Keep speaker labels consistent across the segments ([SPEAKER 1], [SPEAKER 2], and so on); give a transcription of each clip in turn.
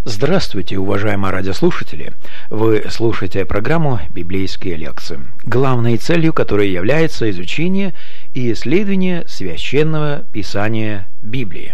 [SPEAKER 1] Здравствуйте, уважаемые радиослушатели! Вы слушаете программу «Библейские лекции», главной целью которой является изучение и исследование Священного Писания Библии.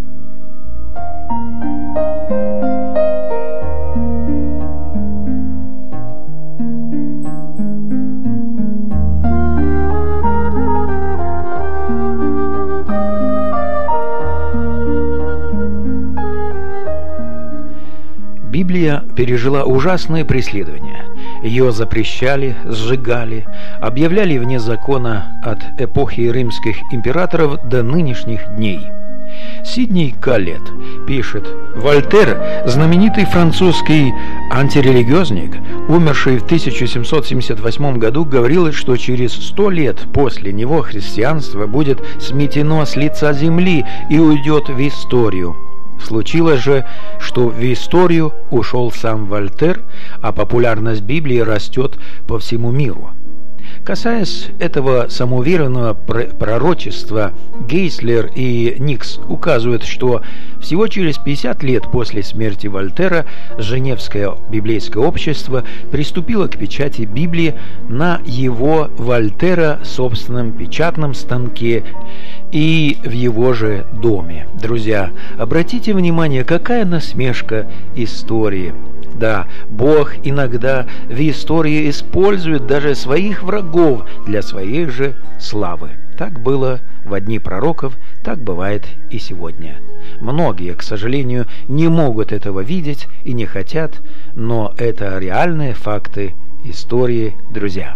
[SPEAKER 1] Библия пережила ужасные преследования. Ее запрещали, сжигали, объявляли вне закона от эпохи римских императоров до нынешних дней. Сидней Каллет пишет: Вольтер, знаменитый французский антирелигиозник, умерший в 1778 году, говорил, что через 100 лет после него христианство будет сметено с лица земли и уйдет в историю. Случилось же, что в историю ушел сам Вольтер, а популярность Библии растет по всему миру. Касаясь этого самоуверенного пророчества, Гейслер и Никс указывают, что всего через 50 лет после смерти Вольтера Женевское библейское общество приступило к печати Библии на его Вольтера собственном печатном станке и в его же доме. Друзья, обратите внимание, какая насмешка истории. Да, Бог иногда в истории использует даже своих врагов для своей же славы. Так было в дни пророков, так бывает и сегодня. Многие, к сожалению, не могут этого видеть и не хотят, но это реальные факты истории, друзья.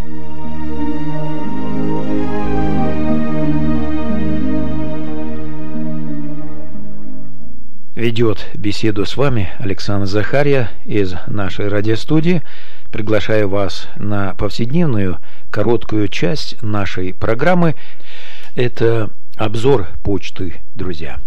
[SPEAKER 1] Ведет беседу с вами Александр Захарья из нашей радиостудии. Приглашаю вас на повседневную короткую часть нашей программы. Это обзор почты, друзья.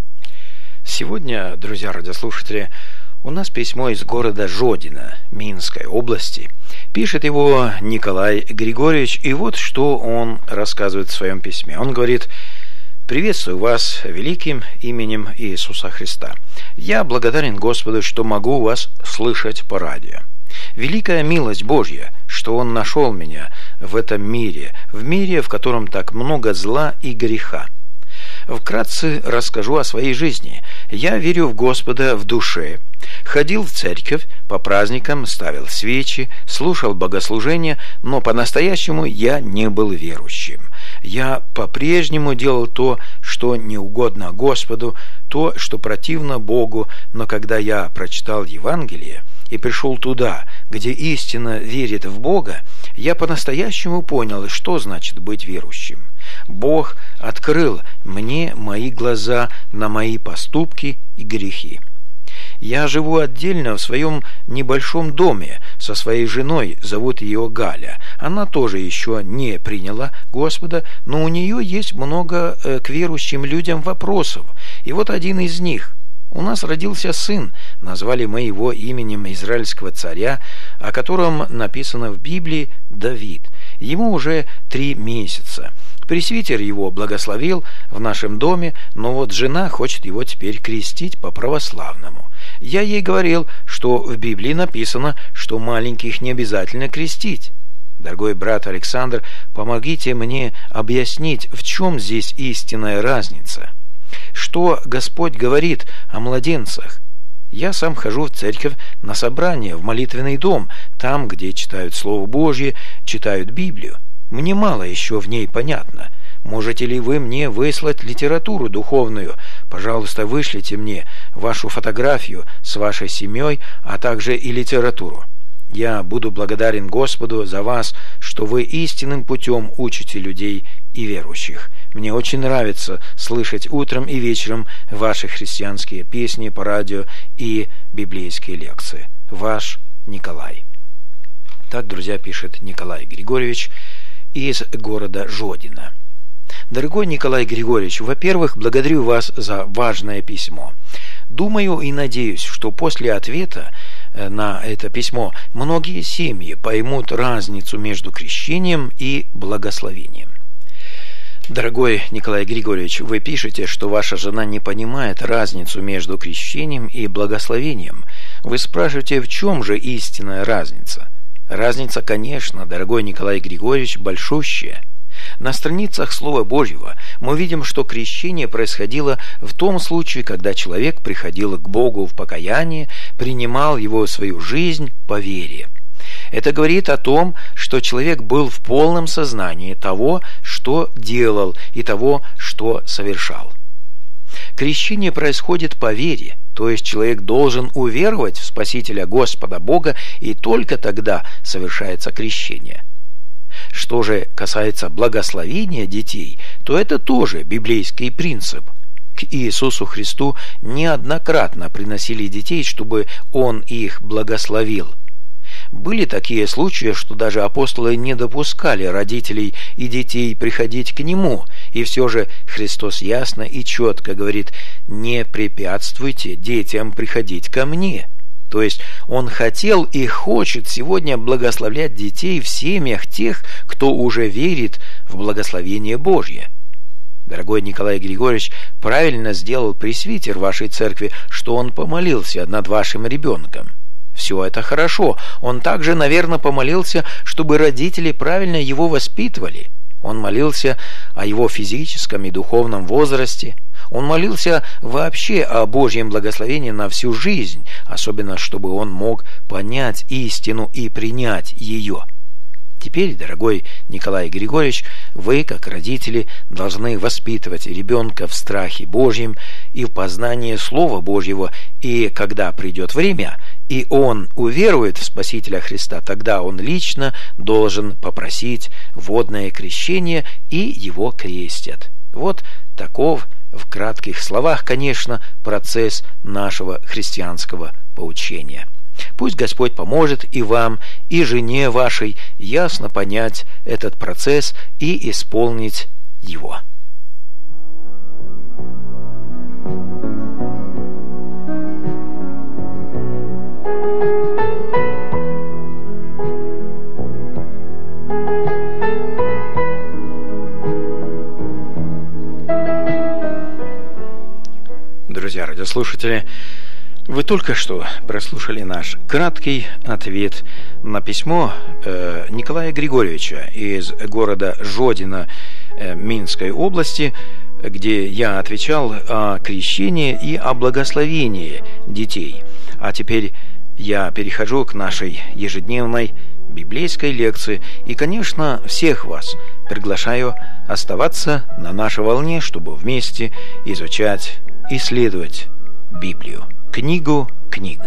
[SPEAKER 1] Сегодня, друзья радиослушатели, у нас письмо из города Жодино, Минской области. Пишет его Николай Григорьевич, и вот что он рассказывает в своем письме. Он говорит: «Приветствую вас великим именем Иисуса Христа. Я благодарен Господу, что могу вас слышать по радио. Великая милость Божья, что Он нашел меня в этом мире, в котором так много зла и греха. Вкратце расскажу о своей жизни. Я верю в Господа в душе, ходил в церковь, по праздникам ставил свечи, слушал богослужения, но по-настоящему я не был верующим. Я по-прежнему делал то, что не угодно Господу, то, что противно Богу, но когда я прочитал Евангелие и пришел туда, где истинно верит в Бога, я по-настоящему понял, что значит быть верующим. Бог открыл мне мои глаза на мои поступки и грехи. Я живу отдельно в своем небольшом доме со своей женой, зовут ее Галя. Она тоже еще не приняла Господа, но у нее есть много к верующим людям вопросов. И вот один из них. У нас родился сын, назвали мы его именем израильского царя, о котором написано в Библии Давид. Ему уже 3 месяца. Пресвитер его благословил в нашем доме, но вот жена хочет его теперь крестить по-православному. Я ей говорил, что в Библии написано, что маленьких не обязательно крестить. Дорогой брат Александр, помогите мне объяснить, в чем здесь истинная разница. Что Господь говорит о младенцах? Я сам хожу в церковь на собрание, в молитвенный дом, там, где читают Слово Божье, читают Библию. Мне мало еще в ней понятно. Можете ли вы мне выслать литературу духовную? Пожалуйста, вышлите мне вашу фотографию с вашей семьей, а также и литературу. Я буду благодарен Господу за вас, что вы истинным путем учите людей и верующих. Мне очень нравится слышать утром и вечером ваши христианские песни по радио и библейские лекции. Ваш Николай». Так, друзья, пишет Николай Григорьевич из города Жодино. Дорогой Николай Григорьевич, во-первых, благодарю вас за важное письмо. Думаю и надеюсь, что после ответа на это письмо многие семьи поймут разницу между крещением и благословением. Дорогой Николай Григорьевич, вы пишете, что ваша жена не понимает разницу между крещением и благословением. Вы спрашиваете, в чем же истинная разница? Разница, конечно, дорогой Николай Григорьевич, большущая. На страницах Слова Божьего мы видим, что крещение происходило в том случае, когда человек приходил к Богу в покаянии, принимал Его в свою жизнь по вере. Это говорит о том, что человек был в полном сознании того, что делал, и того, что совершал. Крещение происходит по вере, то есть человек должен уверовать в Спасителя Господа Бога, и только тогда совершается крещение. Что же касается благословения детей, то это тоже библейский принцип. К Иисусу Христу неоднократно приносили детей, чтобы Он их благословил. Были такие случаи, что даже апостолы не допускали родителей и детей приходить к Нему, и все же Христос ясно и четко говорит: «Не препятствуйте детям приходить ко Мне». То есть Он хотел и хочет сегодня благословлять детей в семьях тех, кто уже верит в благословение Божье. Дорогой Николай Григорьевич правильно сделал пресвитер вашей церкви, что он помолился над вашим ребенком. Все это хорошо. Он также, наверное, помолился, чтобы родители правильно его воспитывали. Он молился о его физическом и духовном возрасте. Он молился вообще о Божьем благословении на всю жизнь, особенно чтобы он мог понять истину и принять ее. Теперь, дорогой Николай Григорьевич, вы, как родители, должны воспитывать ребенка в страхе Божьем и в познании Слова Божьего, и когда придет время, и он уверует в Спасителя Христа, тогда он лично должен попросить водное крещение, и его крестят. Вот таков, в кратких словах, конечно, процесс нашего христианского поучения. Пусть Господь поможет и вам, и жене вашей ясно понять этот процесс и исполнить его. Друзья радиослушатели, вы только что прослушали наш краткий ответ на письмо Николая Григорьевича из города Жодино Минской области, где я отвечал о крещении и о благословении детей. А теперь я перехожу к нашей ежедневной библейской лекции и, конечно, всех вас приглашаю оставаться на нашей волне, чтобы вместе изучать, исследовать Библию. Книгу книг.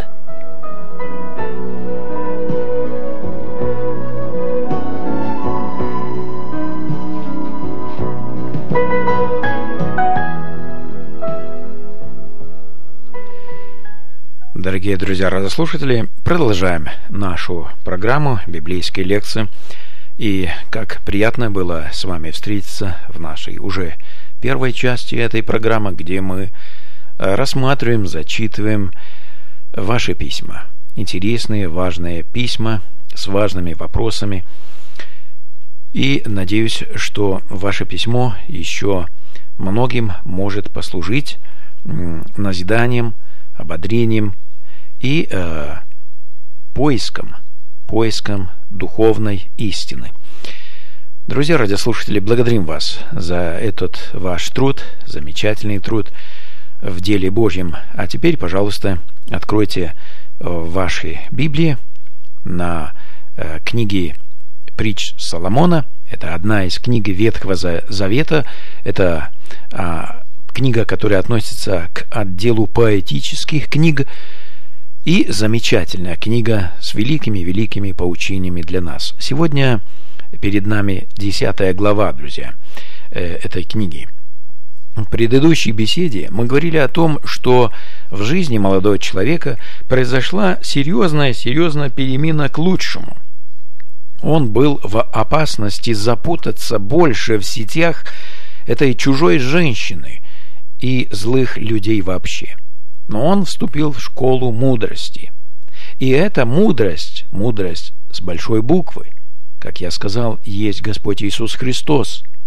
[SPEAKER 1] Дорогие друзья радиослушатели, продолжаем нашу программу библейской лекции. И как приятно было с вами встретиться в нашей уже первой части этой программы, где мы рассматриваем, зачитываем ваши письма. Интересные, важные письма с важными вопросами. И надеюсь, что ваше письмо еще многим может послужить назиданием, ободрением и поиском духовной истины. Друзья радиослушатели, благодарим вас за этот ваш труд, замечательный труд в деле Божьем. А теперь, пожалуйста, откройте ваши Библии на книге Притч Соломона. Это одна из книг Ветхого Завета. Это книга, которая относится к отделу поэтических книг. И замечательная книга с великими поучениями для нас. Сегодня перед нами 10 глава, друзья, этой книги. В предыдущей беседе мы говорили о том, что в жизни молодого человека произошла серьезная перемена к лучшему. Он был в опасности запутаться больше в сетях этой чужой женщины и злых людей вообще. Но он вступил в школу мудрости. И эта мудрость с большой буквы, как я сказал, есть Господь Иисус Христос.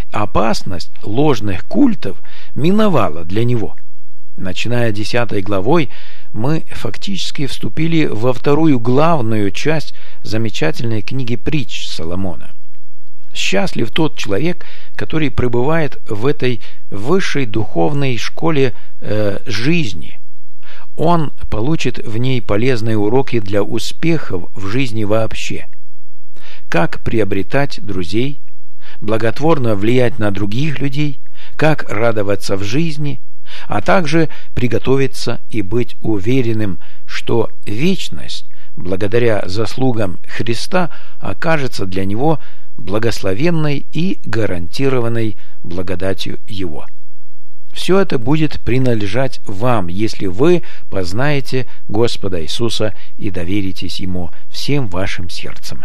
[SPEAKER 1] Опасность ложных культов миновала для него. Начиная 10 главой, мы фактически вступили во вторую главную часть замечательной книги притч Соломона. Счастлив тот человек, который пребывает в этой высшей духовной школе жизни. Он получит в ней полезные уроки для успехов в жизни вообще. Как приобретать друзей, благотворно влиять на других людей, как радоваться в жизни, а также приготовиться и быть уверенным, что вечность, благодаря заслугам Христа, окажется для него благословенной и гарантированной благодатью Его. Все это будет принадлежать вам, если вы познаете Господа Иисуса и доверитесь Ему всем вашим сердцем.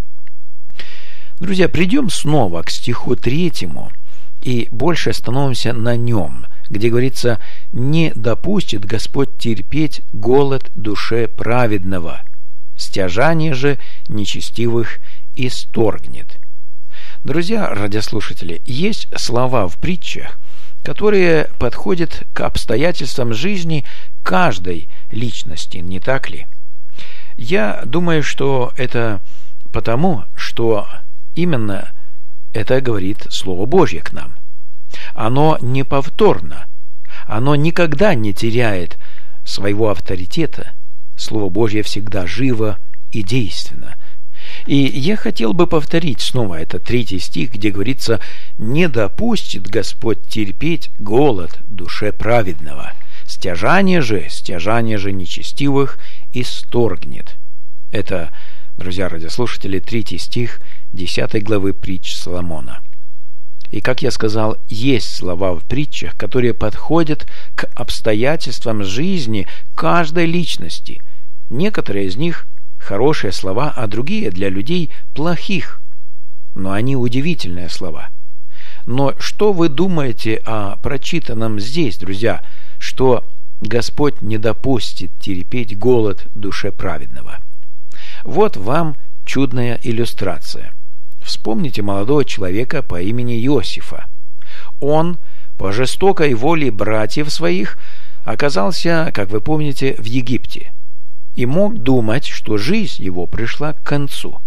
[SPEAKER 1] Друзья, придем снова к стиху 3 и больше остановимся на нем, где говорится: «Не допустит Господь терпеть голод душе праведного, стяжание же нечестивых исторгнет». Друзья радиослушатели, есть слова в притчах, которые подходят к обстоятельствам жизни каждой личности, не так ли? Я думаю, что это потому, что именно это говорит Слово Божье к нам. Оно неповторно, оно никогда не теряет своего авторитета. Слово Божье всегда живо и действенно. И я хотел бы повторить снова этот 3 стих, где говорится: «Не допустит Господь терпеть голод душе праведного, стяжание же нечестивых исторгнет». Это, друзья радиослушатели, 3 стих 10 главы притч Соломона. И, как я сказал, есть слова в притчах, которые подходят к обстоятельствам жизни каждой личности. Некоторые из них хорошие слова, а другие для людей плохих. Но они удивительные слова. Но что вы думаете о прочитанном здесь, друзья, что Господь не допустит терпеть голод душе праведного? Вот вам чудная иллюстрация. Вспомните молодого человека по имени Иосифа. Он, по жестокой воле братьев своих, оказался, как вы помните, в Египте и мог думать, что жизнь его пришла к концу.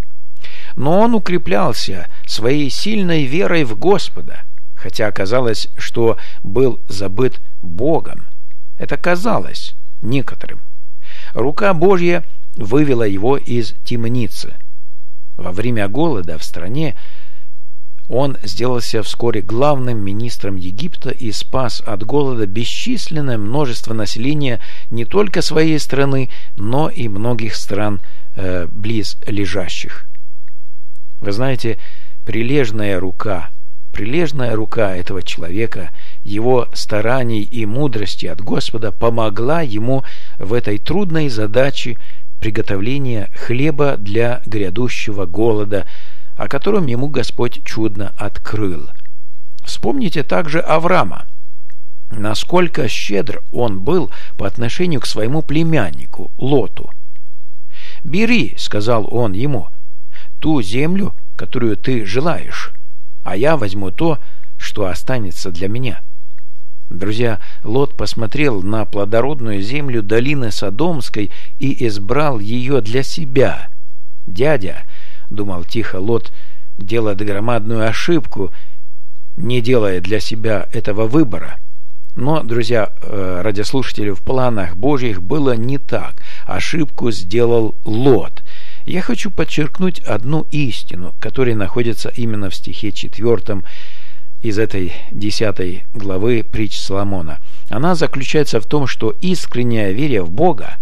[SPEAKER 1] Но он укреплялся своей сильной верой в Господа, хотя казалось, что был забыт Богом. Это казалось некоторым. Рука Божья вывела его из темницы. Во время голода в стране он сделался вскоре главным министром Египта и спас от голода бесчисленное множество населения не только своей страны, но и многих стран близлежащих. Вы знаете, прилежная рука этого человека, его стараний и мудрости от Господа помогла ему в этой трудной задаче приготовления хлеба для грядущего голода, о котором ему Господь чудно открыл. Вспомните также Авраама. Насколько щедр он был по отношению к своему племяннику Лоту. «Бери, — сказал он ему, — ту землю, которую ты желаешь, а я возьму то, что останется для меня». Друзья, Лот посмотрел на плодородную землю долины Содомской и избрал ее для себя. «Дядя, — думал тихо Лот, — делает громадную ошибку, не делая для себя этого выбора». Но, друзья радиослушатели, в планах Божьих было не так. Ошибку сделал Лот. Я хочу подчеркнуть одну истину, которая находится именно в стихе 4 из этой 10 главы притч Соломона. Она заключается в том, что искренняя вера в Бога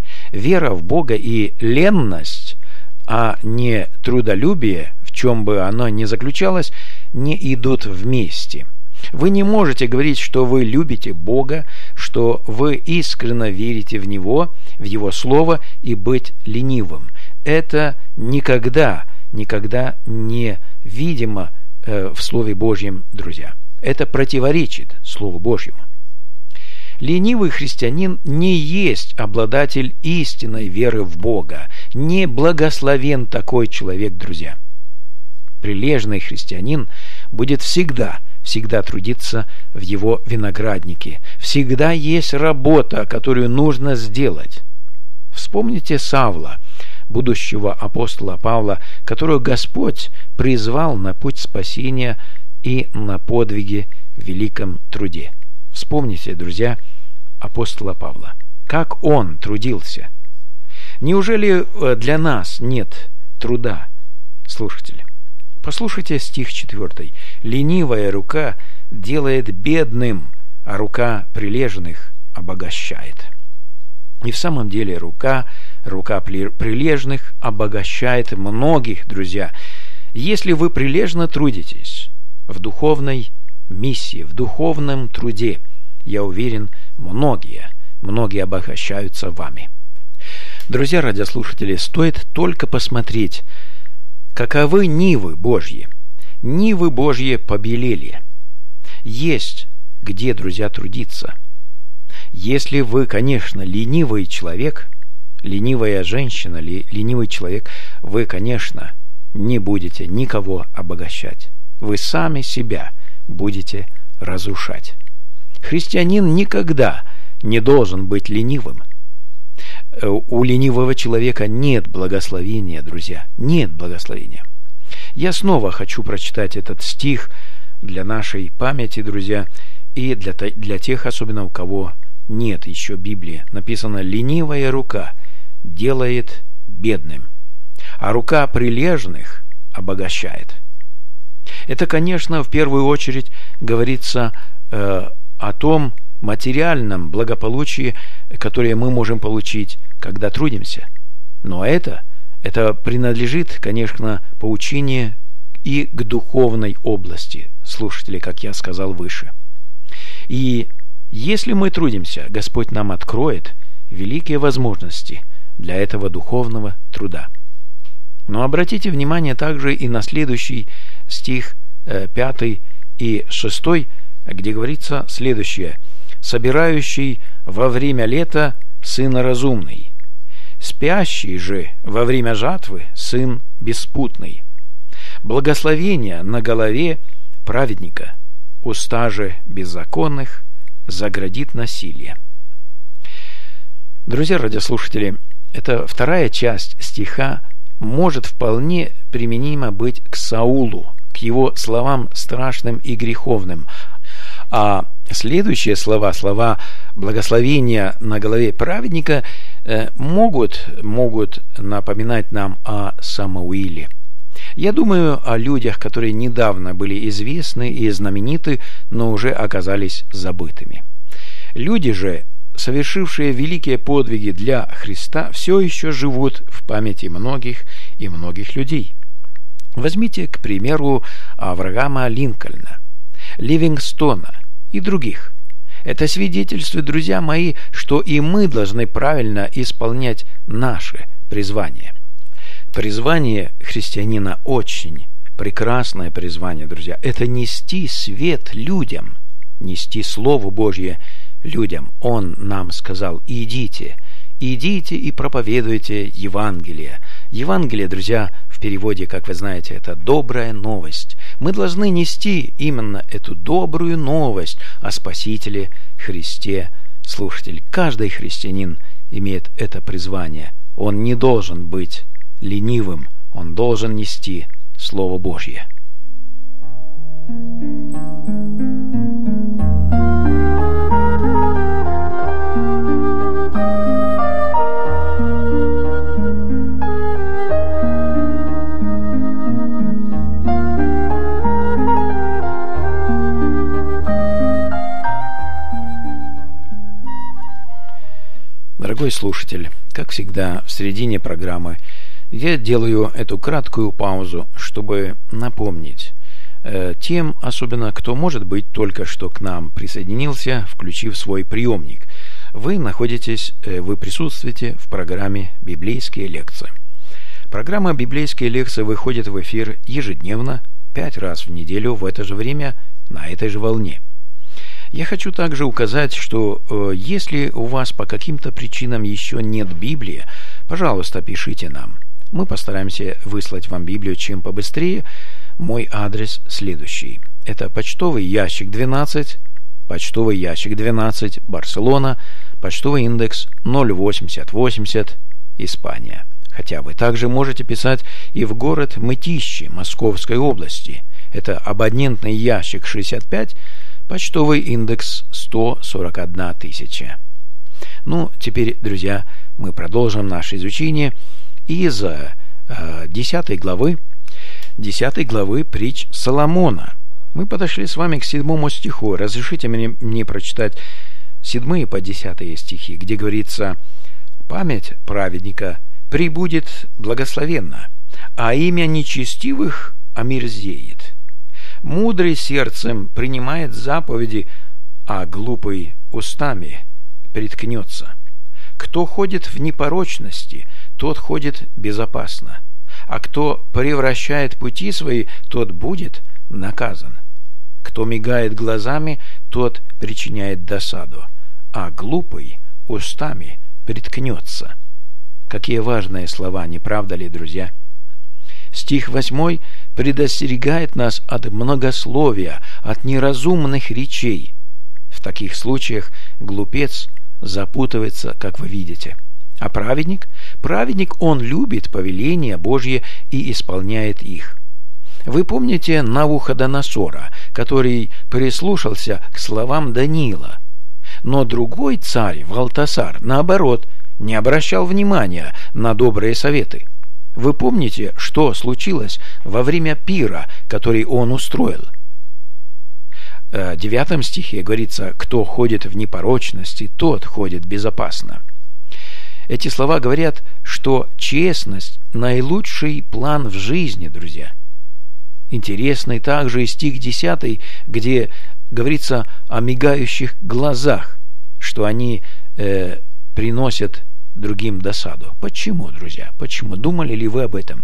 [SPEAKER 1] и ленность, а не трудолюбие, в чем бы оно ни заключалось, не идут вместе. Вы не можете говорить, что вы любите Бога, что вы искренне верите в Него, в Его Слово, и быть ленивым. Это никогда не видимо в Слове Божьем, друзья. Это противоречит Слову Божьему. Ленивый христианин не есть обладатель истинной веры в Бога. Не благословен такой человек, друзья. Прилежный христианин будет всегда трудиться в его винограднике. Всегда есть работа, которую нужно сделать. Вспомните Савла, будущего апостола Павла, которого Господь призвал на путь спасения и на подвиги в великом труде. Вспомните, друзья, апостола Павла. Как он трудился. Неужели для нас нет труда, слушатели? Послушайте стих 4. «Ленивая рука делает бедным, а рука прилежных обогащает». И в самом деле рука прилежных обогащает многих, друзья. Если вы прилежно трудитесь в духовной миссии, в духовном труде, я уверен, многие обогащаются вами. Друзья радиослушатели, стоит только посмотреть, каковы нивы Божьи. Нивы Божьи побелели. Есть где, друзья, трудиться. Если вы, конечно, ленивый человек, ленивая женщина, ленивый человек, вы, конечно, не будете никого обогащать. Вы сами себя будете разрушать. Христианин никогда не должен быть ленивым. У ленивого человека нет благословения, друзья, нет благословения. Я снова хочу прочитать этот стих для нашей памяти, друзья, и для тех, особенно у кого нет еще Библии. Написано: «Ленивая рука делает бедным, а рука прилежных обогащает». Это, конечно, в первую очередь говорится о том материальном благополучии, которое мы можем получить, когда трудимся. Но это принадлежит, конечно, поучению и к духовной области, слушатели, как я сказал выше. И если мы трудимся, Господь нам откроет великие возможности для этого духовного труда. Но обратите внимание также и на следующий стих 5 и 6, где говорится следующее: «Собирающий во время лета сын разумный, спящий же во время жатвы сын беспутный. Благословение на голове праведника, уста же беззаконных заградит насилие». Друзья радиослушатели, эта вторая часть стиха может вполне применима быть к Саулу, к его словам страшным и греховным. А следующие слова благословения на голове праведника могут напоминать нам о Самуиле. Я думаю о людях, которые недавно были известны и знамениты, но уже оказались забытыми. Люди же, совершившие великие подвиги для Христа, все еще живут в памяти многих и многих людей. Возьмите, к примеру, Авраама Линкольна, Ливингстона и других. Это свидетельствует, друзья мои, что и мы должны правильно исполнять наше призвание. Призвание христианина очень прекрасное призвание, друзья. Это нести свет людям, нести Слово Божье людям. Он нам сказал: идите и проповедуйте Евангелие. Евангелие, друзья, в переводе, как вы знаете, это добрая новость. Мы должны нести именно эту добрую новость о Спасителе Христе. Слушатель, каждый христианин имеет это призвание. Он не должен быть ленивым, он должен нести Слово Божье. Дорогой слушатель, как всегда, в середине программы я делаю эту краткую паузу, чтобы напомнить тем, особенно кто, может быть, только что к нам присоединился, включив свой приемник. Вы присутствуете в программе «Библейские лекции». Программа «Библейские лекции» выходит в эфир ежедневно, 5 раз в неделю в это же время, на этой же волне. Я хочу также указать, что если у вас по каким-то причинам еще нет Библии, пожалуйста, пишите нам. Мы постараемся выслать вам Библию чем побыстрее. Мой адрес следующий. Это почтовый ящик 12, почтовый ящик 12, Барселона, почтовый индекс 08080, Испания. Хотя вы также можете писать и в город Мытищи Московской области. Это абонентный ящик 65, почтовый индекс 141 тысяча. Ну, теперь, друзья, мы продолжим наше изучение из 10 главы притч Соломона. Мы подошли с вами к 7 стиху. Разрешите мне прочитать 7 по 10 стихи, где говорится: «Память праведника пребудет благословенна, а имя нечестивых омерзеет. Мудрый сердцем принимает заповеди, а глупый устами приткнется. Кто ходит в непорочности, тот ходит безопасно, а кто превращает пути свои, тот будет наказан. Кто мигает глазами, тот причиняет досаду, а глупый устами приткнется». Какие важные слова, не правда ли, друзья? Стих 8 предостерегает нас от многословия, от неразумных речей. В таких случаях глупец запутывается, как вы видите. А праведник? Праведник, он любит повеления Божьи и исполняет их. Вы помните Навуходоносора, который прислушался к словам Даниила. Но другой царь, Валтасар, наоборот, не обращал внимания на добрые советы. Вы помните, что случилось во время пира, который он устроил? В 9 стихе говорится: «Кто ходит в непорочности, тот ходит безопасно». Эти слова говорят, что честность – наилучший план в жизни, друзья. Интересный также и стих 10, где говорится о мигающих глазах, что они приносят другим досаду. Почему, друзья? Почему? Думали ли вы об этом?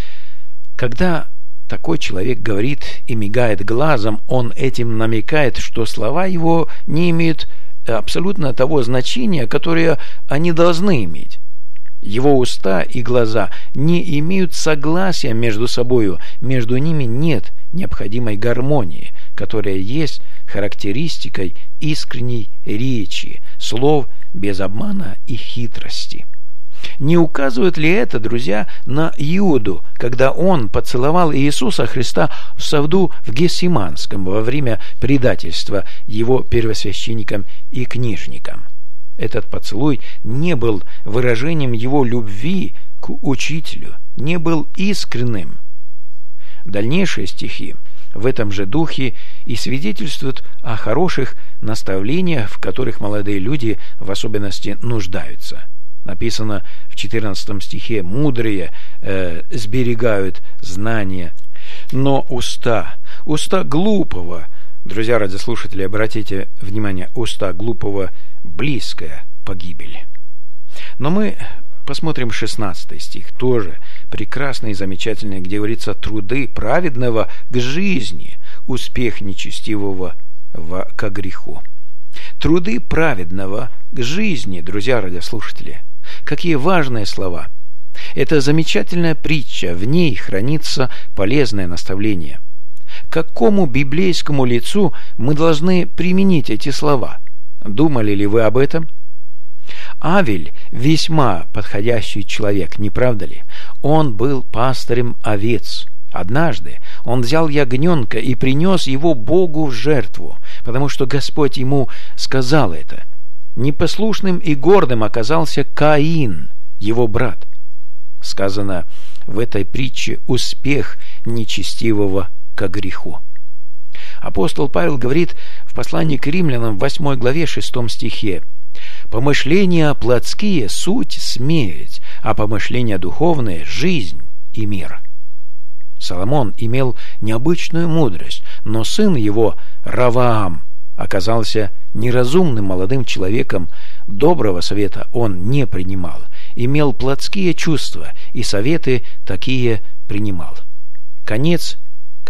[SPEAKER 1] Когда такой человек говорит и мигает глазом, он этим намекает, что слова его не имеют абсолютно того значения, которое они должны иметь. Его уста и глаза не имеют согласия между собою, между ними нет необходимой гармонии, которая есть характеристикой искренней речи, слов без обмана и хитрости. Не указывает ли это, друзья, на Иуду, когда он поцеловал Иисуса Христа в саду в Гефсиманском во время предательства его первосвященникам и книжникам? Этот поцелуй не был выражением его любви к учителю, не был искренним. Дальнейшие стихи в этом же духе и свидетельствуют о хороших наставлениях, в которых молодые люди в особенности нуждаются. Написано в 14 стихе: «Мудрые сберегают знания, но уста глупого». Друзья радиослушатели, обратите внимание, уста глупого близкая погибель. Но мы посмотрим 16 стих, тоже прекрасный и замечательный, где говорится: «Труды праведного к жизни, успех нечестивого ко греху». Труды праведного к жизни, друзья радиослушатели. Какие важные слова! Это замечательная притча, в ней хранится полезное наставление. К какому библейскому лицу мы должны применить эти слова? Думали ли вы об этом? Авель весьма подходящий человек, не правда ли? Он был пастырем овец. Однажды он взял ягненка и принес его Богу в жертву, потому что Господь ему сказал это. Непослушным и гордым оказался Каин, его брат. Сказано в этой притче: успех нечестивого ко греху. Апостол Павел говорит в послании к римлянам в 8 главе 6 стихе: «Помышления плотские – суть смерть, а помышления духовные – жизнь и мир». Соломон имел необычную мудрость, но сын его, Раваам, оказался неразумным молодым человеком, доброго совета он не принимал, имел плотские чувства и советы такие принимал. Конец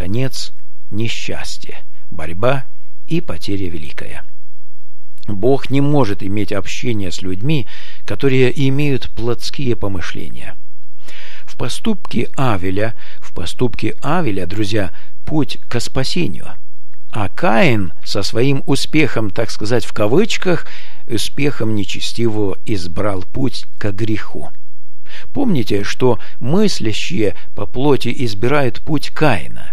[SPEAKER 1] несчастья, борьба и потеря великая. Бог не может иметь общение с людьми, которые имеют плотские помышления. В поступке Авеля, друзья, путь ко спасению. А Каин со своим успехом, так сказать, в кавычках, успехом нечестивого избрал путь ко греху. Помните, что мыслящие по плоти избирают путь Каина.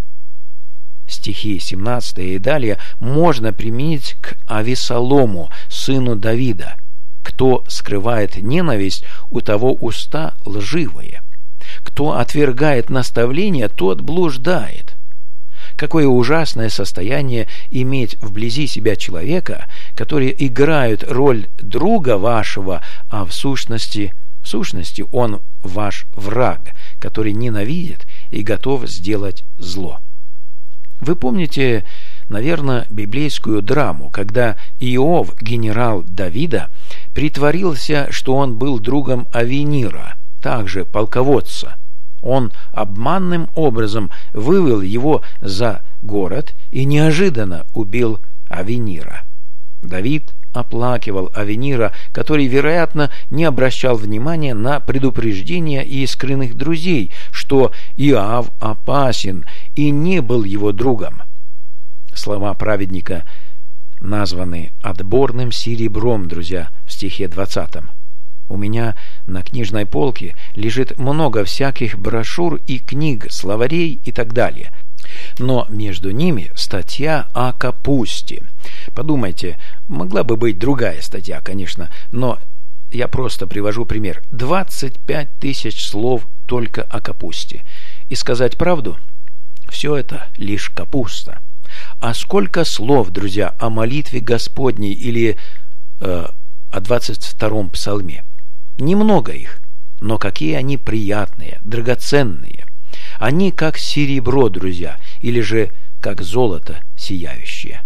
[SPEAKER 1] Стихи 17 и далее можно применить к Авесолому, сыну Давида. Кто скрывает ненависть, у того уста лживые. Кто отвергает наставление, тот блуждает. Какое ужасное состояние иметь вблизи себя человека, который играет роль друга вашего, а в сущности он ваш враг, который ненавидит и готов сделать зло. Вы помните, наверное, библейскую драму, когда Иов, генерал Давида, притворился, что он был другом Авенира, также полководца. Он обманным образом вывел его за город и неожиданно убил Авенира. Давид оплакивал Авенира, который, вероятно, не обращал внимания на предупреждения искренних друзей, что Иов опасен и не был его другом. Слова праведника названы отборным серебром, друзья, в стихе 20. У меня на книжной полке лежит много всяких брошюр и книг, словарей и так далее. Но между ними статья о капусте. Подумайте, могла бы быть другая статья, конечно, но я просто привожу пример. 25 тысяч слов только о капусте. И сказать правду, все это лишь капуста. А сколько слов, друзья, о молитве Господней или о 22-м псалме? Немного их, но какие они приятные, драгоценные. Они как серебро, друзья, или же как золото сияющее.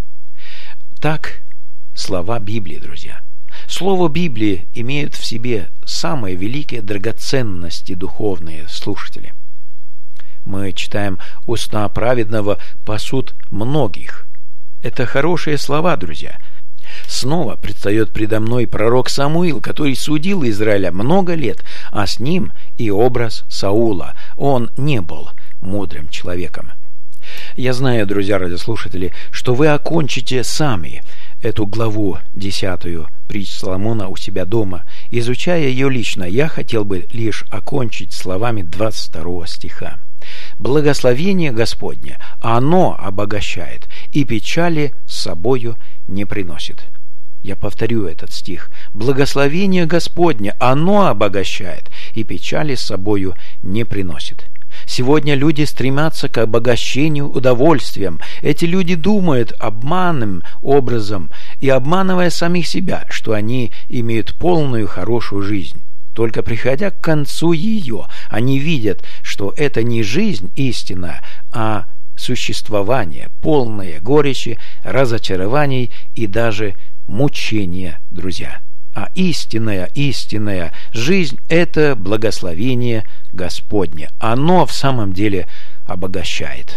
[SPEAKER 1] Так слова Библии, друзья. Слово Библии имеют в себе самые великие драгоценности духовные, слушатели. Мы читаем: «Уста праведного пасут многих». Это хорошие слова, друзья. Снова предстает предо мной пророк Самуил, который судил Израиля много лет, а с ним и образ Саула. Он не был мудрым человеком. Я знаю, друзья радиослушатели, что вы окончите сами эту главу 10 притч Соломона у себя дома. Изучая ее лично, я хотел бы лишь окончить словами 22 стиха. «Благословение Господне, оно обогащает, и печали с собою не приносит». Я повторю этот стих. «Благословение Господне, оно обогащает, и печали с собою не приносит». Сегодня люди стремятся к обогащению удовольствием. Эти люди думают обманным образом и обманывая самих себя, что они имеют полную хорошую жизнь. Только приходя к концу ее, они видят, что это не жизнь истинная, а существование, полное горечи, разочарований и даже мучения, друзья. А истинная жизнь – это благословение Господне. Оно в самом деле обогащает.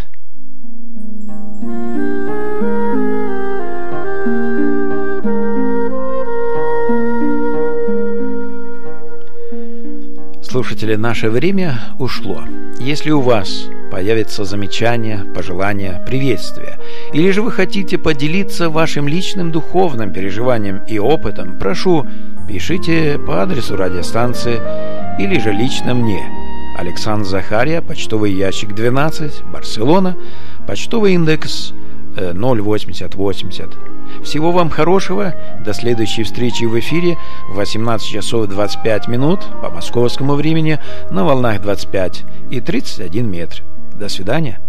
[SPEAKER 1] Слушатели, наше время ушло. Если у вас появятся замечания, пожелания, приветствия, или же вы хотите поделиться вашим личным духовным переживанием и опытом, прошу, пишите по адресу радиостанции или же лично мне. Александр Захария, почтовый ящик 12, Барселона, почтовый индекс 08080. Всего вам хорошего. До следующей встречи в эфире в 18 часов 25 минут по московскому времени на волнах 25 и 31 метр. До свидания.